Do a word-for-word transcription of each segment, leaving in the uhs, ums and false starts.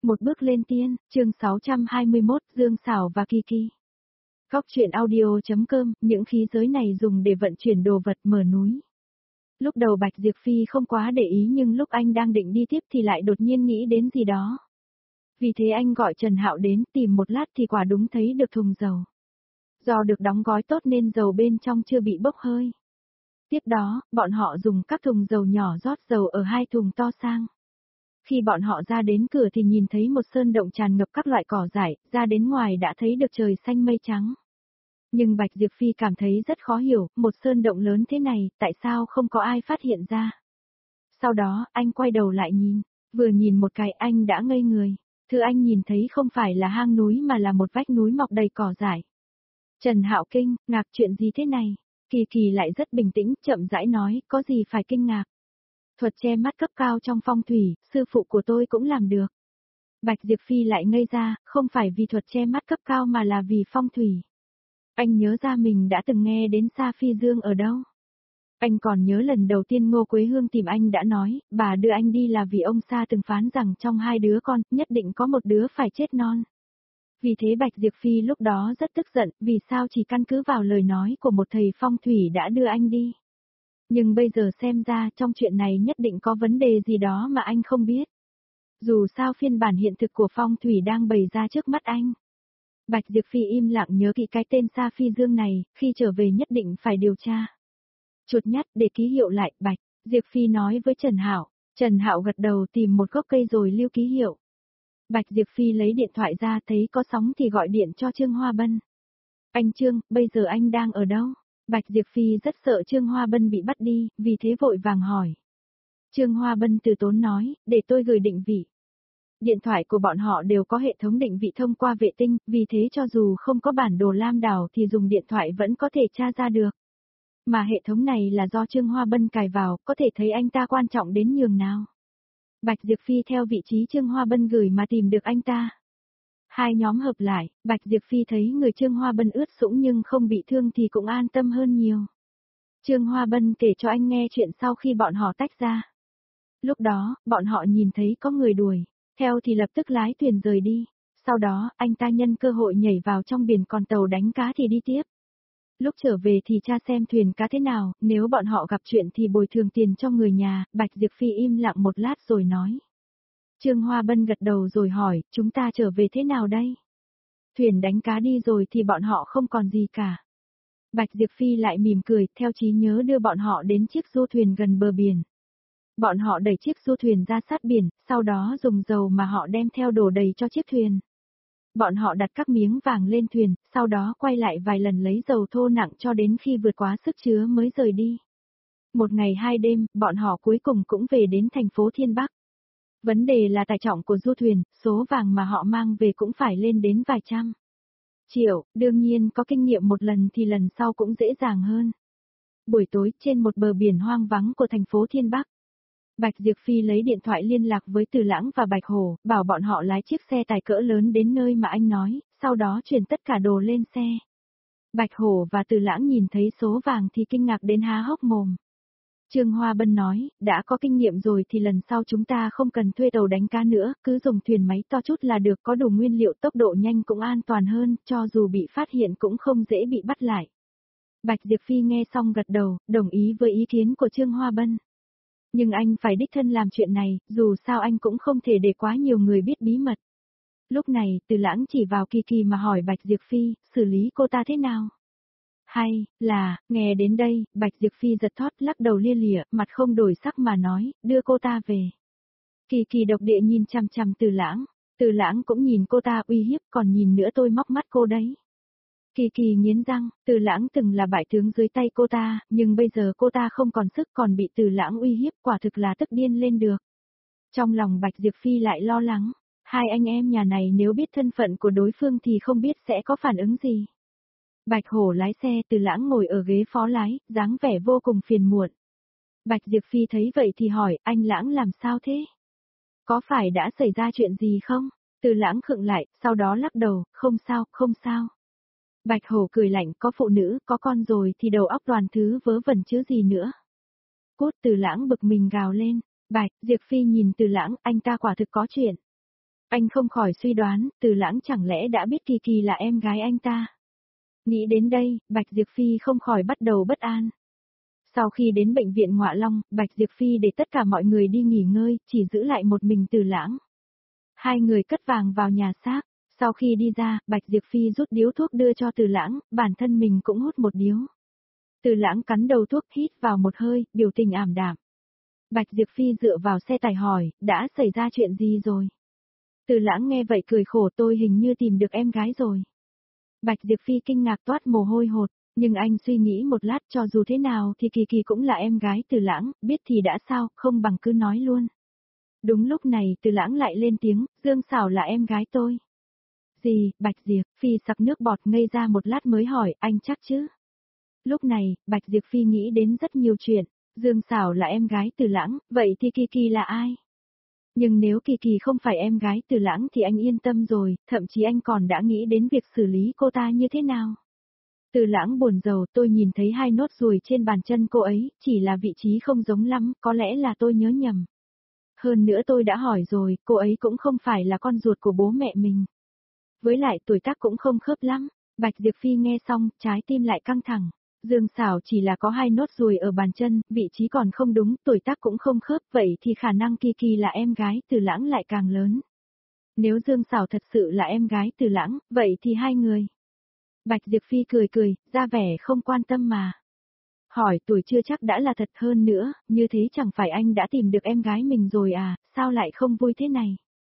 Một bước lên tiên, chương sáu trăm hai mươi mốt, Dương Xảo và Kiki. Góc truyện audio.com, những khí giới này dùng để vận chuyển đồ vật mở núi. Lúc đầu Bạch Diệp Phi không quá để ý nhưng lúc anh đang định đi tiếp thì lại đột nhiên nghĩ đến gì đó. Vì thế anh gọi Trần Hạo đến tìm một lát thì quả đúng thấy được thùng dầu. Do được đóng gói tốt nên dầu bên trong chưa bị bốc hơi. Tiếp đó, bọn họ dùng các thùng dầu nhỏ rót dầu ở hai thùng to sang. Khi bọn họ ra đến cửa thì nhìn thấy một sơn động tràn ngập các loại cỏ dại, ra đến ngoài đã thấy được trời xanh mây trắng. Nhưng Bạch Diệp Phi cảm thấy rất khó hiểu, một sơn động lớn thế này, tại sao không có ai phát hiện ra. Sau đó, anh quay đầu lại nhìn, vừa nhìn một cái anh đã ngây người. Thứ anh nhìn thấy không phải là hang núi mà là một vách núi mọc đầy cỏ dại. Trần Hạo kinh, ngạc chuyện gì thế này? Kỳ Kỳ lại rất bình tĩnh, chậm rãi nói, có gì phải kinh ngạc. Thuật che mắt cấp cao trong phong thủy, sư phụ của tôi cũng làm được. Bạch Diệp Phi lại ngây ra, không phải vì thuật che mắt cấp cao mà là vì phong thủy. Anh nhớ ra mình đã từng nghe đến Sa Phi Dương ở đâu. Anh còn nhớ lần đầu tiên Ngô Quế Hương tìm anh đã nói, bà đưa anh đi là vì ông Sa từng phán rằng trong hai đứa con, nhất định có một đứa phải chết non. Vì thế Bạch Diệp Phi lúc đó rất tức giận, vì sao chỉ căn cứ vào lời nói của một thầy phong thủy đã đưa anh đi. Nhưng bây giờ xem ra trong chuyện này nhất định có vấn đề gì đó mà anh không biết. Dù sao phiên bản hiện thực của phong thủy đang bày ra trước mắt anh. Bạch Diệp Phi im lặng nhớ kỹ cái tên Sa Phi Dương này, khi trở về nhất định phải điều tra. Chuột nhắt để ký hiệu lại, Bạch Diệp Phi nói với Trần Hạo. Trần Hạo gật đầu tìm một gốc cây rồi lưu ký hiệu. Bạch Diệp Phi lấy điện thoại ra thấy có sóng thì gọi điện cho Trương Hoa Bân. Anh Trương, bây giờ anh đang ở đâu? Bạch Diệp Phi rất sợ Trương Hoa Bân bị bắt đi, vì thế vội vàng hỏi. Trương Hoa Bân từ tốn nói, để tôi gửi định vị. Điện thoại của bọn họ đều có hệ thống định vị thông qua vệ tinh, vì thế cho dù không có bản đồ lam đảo thì dùng điện thoại vẫn có thể tra ra được. Mà hệ thống này là do Trương Hoa Bân cài vào, có thể thấy anh ta quan trọng đến nhường nào. Bạch Diệp Phi theo vị trí Trương Hoa Bân gửi mà tìm được anh ta. Hai nhóm hợp lại, Bạch Diệp Phi thấy người Trương Hoa Bân ướt sũng nhưng không bị thương thì cũng an tâm hơn nhiều. Trương Hoa Bân kể cho anh nghe chuyện sau khi bọn họ tách ra. Lúc đó, bọn họ nhìn thấy có người đuổi, theo thì lập tức lái thuyền rời đi. Sau đó, anh ta nhân cơ hội nhảy vào trong biển còn tàu đánh cá thì đi tiếp. Lúc trở về thì tra xem thuyền cá thế nào, nếu bọn họ gặp chuyện thì bồi thường tiền cho người nhà. Bạch Diệp Phi im lặng một lát rồi nói. Trương Hoa Bân gật đầu rồi hỏi, chúng ta trở về thế nào đây? Thuyền đánh cá đi rồi thì bọn họ không còn gì cả. Bạch Diệp Phi lại mỉm cười, theo trí nhớ đưa bọn họ đến chiếc du thuyền gần bờ biển. Bọn họ đẩy chiếc du thuyền ra sát biển, sau đó dùng dầu mà họ đem theo đổ đầy cho chiếc thuyền. Bọn họ đặt các miếng vàng lên thuyền, sau đó quay lại vài lần lấy dầu thô nặng cho đến khi vượt quá sức chứa mới rời đi. Một ngày hai đêm, bọn họ cuối cùng cũng về đến thành phố Thiên Bắc. Vấn đề là tải trọng của du thuyền, số vàng mà họ mang về cũng phải lên đến vài trăm triệu, đương nhiên có kinh nghiệm một lần thì lần sau cũng dễ dàng hơn. Buổi tối trên một bờ biển hoang vắng của thành phố Thiên Bắc. Bạch Diệp Phi lấy điện thoại liên lạc với Từ Lãng và Bạch Hổ, bảo bọn họ lái chiếc xe tải cỡ lớn đến nơi mà anh nói, sau đó chuyển tất cả đồ lên xe. Bạch Hổ và Từ Lãng nhìn thấy số vàng thì kinh ngạc đến há hốc mồm. Trương Hoa Bân nói, đã có kinh nghiệm rồi thì lần sau chúng ta không cần thuê tàu đánh cá nữa, cứ dùng thuyền máy to chút là được, có đủ nguyên liệu, tốc độ nhanh cũng an toàn hơn, cho dù bị phát hiện cũng không dễ bị bắt lại. Bạch Diệp Phi nghe xong gật đầu, đồng ý với ý kiến của Trương Hoa Bân. Nhưng anh phải đích thân làm chuyện này, dù sao anh cũng không thể để quá nhiều người biết bí mật. Lúc này, Từ Lãng chỉ vào Kiki mà hỏi Bạch Diệp Phi, xử lý cô ta thế nào? Hay, là, nghe đến đây, Bạch Diệp Phi giật thót lắc đầu lia lịa, mặt không đổi sắc mà nói, đưa cô ta về. Kỳ Kỳ độc địa nhìn chằm chằm Từ Lãng, Từ Lãng cũng nhìn cô ta uy hiếp, còn nhìn nữa tôi móc mắt cô đấy. Kỳ Kỳ nghiến răng, Từ Lãng từng là bại tướng dưới tay cô ta, nhưng bây giờ cô ta không còn sức còn bị Từ Lãng uy hiếp, quả thực là tức điên lên được. Trong lòng Bạch Diệp Phi lại lo lắng, hai anh em nhà này nếu biết thân phận của đối phương thì không biết sẽ có phản ứng gì. Bạch Hổ lái xe, Từ Lãng ngồi ở ghế phó lái, dáng vẻ vô cùng phiền muộn. Bạch Diệp Phi thấy vậy thì hỏi, anh Lãng làm sao thế? Có phải đã xảy ra chuyện gì không? Từ Lãng khựng lại, sau đó lắc đầu, không sao, không sao. Bạch Hổ cười lạnh, có phụ nữ, có con rồi thì đầu óc toàn thứ vớ vẩn chứ gì nữa. Cút, Từ Lãng bực mình gào lên. Bạch Diệp Phi nhìn Từ Lãng, anh ta quả thực có chuyện. Anh không khỏi suy đoán, Từ Lãng chẳng lẽ đã biết Kỳ Kỳ là em gái anh ta. Nghĩ đến đây, Bạch Diệp Phi không khỏi bắt đầu bất an. Sau khi đến bệnh viện Ngọa Long, Bạch Diệp Phi để tất cả mọi người đi nghỉ ngơi, chỉ giữ lại một mình Từ Lãng. Hai người cất vàng vào nhà xác, sau khi đi ra, Bạch Diệp Phi rút điếu thuốc đưa cho Từ Lãng, bản thân mình cũng hút một điếu. Từ Lãng cắn đầu thuốc hít vào một hơi, biểu tình ảm đạm. Bạch Diệp Phi dựa vào xe tải hỏi, đã xảy ra chuyện gì rồi? Từ Lãng nghe vậy cười khổ, tôi hình như tìm được em gái rồi. Bạch Diệp Phi kinh ngạc toát mồ hôi hột, nhưng anh suy nghĩ một lát, cho dù thế nào thì Kỳ Kỳ cũng là em gái Từ Lãng, biết thì đã sao, không bằng cứ nói luôn. Đúng lúc này Từ Lãng lại lên tiếng, Dương Sảo là em gái tôi. Gì, Bạch Diệp Phi sặc nước bọt ngây ra một lát mới hỏi, anh chắc chứ? Lúc này, Bạch Diệp Phi nghĩ đến rất nhiều chuyện, Dương Sảo là em gái Từ Lãng, vậy thì Kỳ Kỳ là ai? Nhưng nếu Kỳ Kỳ không phải em gái Từ Lãng thì anh yên tâm rồi, thậm chí anh còn đã nghĩ đến việc xử lý cô ta như thế nào. Từ Lãng buồn rầu, tôi nhìn thấy hai nốt ruồi trên bàn chân cô ấy, chỉ là vị trí không giống lắm, có lẽ là tôi nhớ nhầm. Hơn nữa tôi đã hỏi rồi, cô ấy cũng không phải là con ruột của bố mẹ mình. Với lại tuổi tác cũng không khớp lắm. Bạch Diệp Phi nghe xong, trái tim lại căng thẳng. Dương Sảo chỉ là có hai nốt ruồi ở bàn chân, vị trí còn không đúng, tuổi tác cũng không khớp, vậy thì khả năng Kỳ Kỳ là em gái Từ Lãng lại càng lớn. Nếu Dương Sảo thật sự là em gái Từ Lãng, vậy thì hai người. Bạch Diệp Phi cười cười, ra vẻ không quan tâm mà. Hỏi tuổi chưa chắc đã là thật, hơn nữa, như thế chẳng phải anh đã tìm được em gái mình rồi à, sao lại không vui thế này?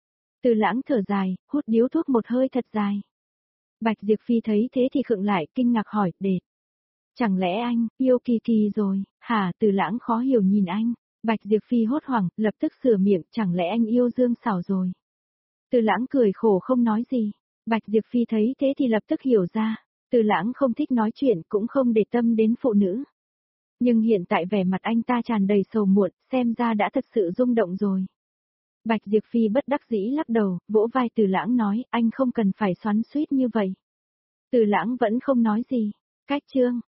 Từ Lãng thở dài, hút điếu thuốc một hơi thật dài. Bạch Diệp Phi thấy thế thì khựng lại, kinh ngạc hỏi, đệt. Chẳng lẽ anh, yêu Kỳ Kỳ rồi, hả? Từ Lãng khó hiểu nhìn anh. Bạch Diệp Phi hốt hoảng, lập tức sửa miệng, chẳng lẽ anh yêu Dương Sảo rồi? Từ Lãng cười khổ không nói gì. Bạch Diệp Phi thấy thế thì lập tức hiểu ra. Từ Lãng không thích nói chuyện, cũng không để tâm đến phụ nữ. Nhưng hiện tại vẻ mặt anh ta tràn đầy sầu muộn, xem ra đã thật sự rung động rồi. Bạch Diệp Phi bất đắc dĩ lắc đầu, vỗ vai Từ Lãng nói, anh không cần phải xoắn xuýt như vậy. Từ Lãng vẫn không nói gì. Cách chương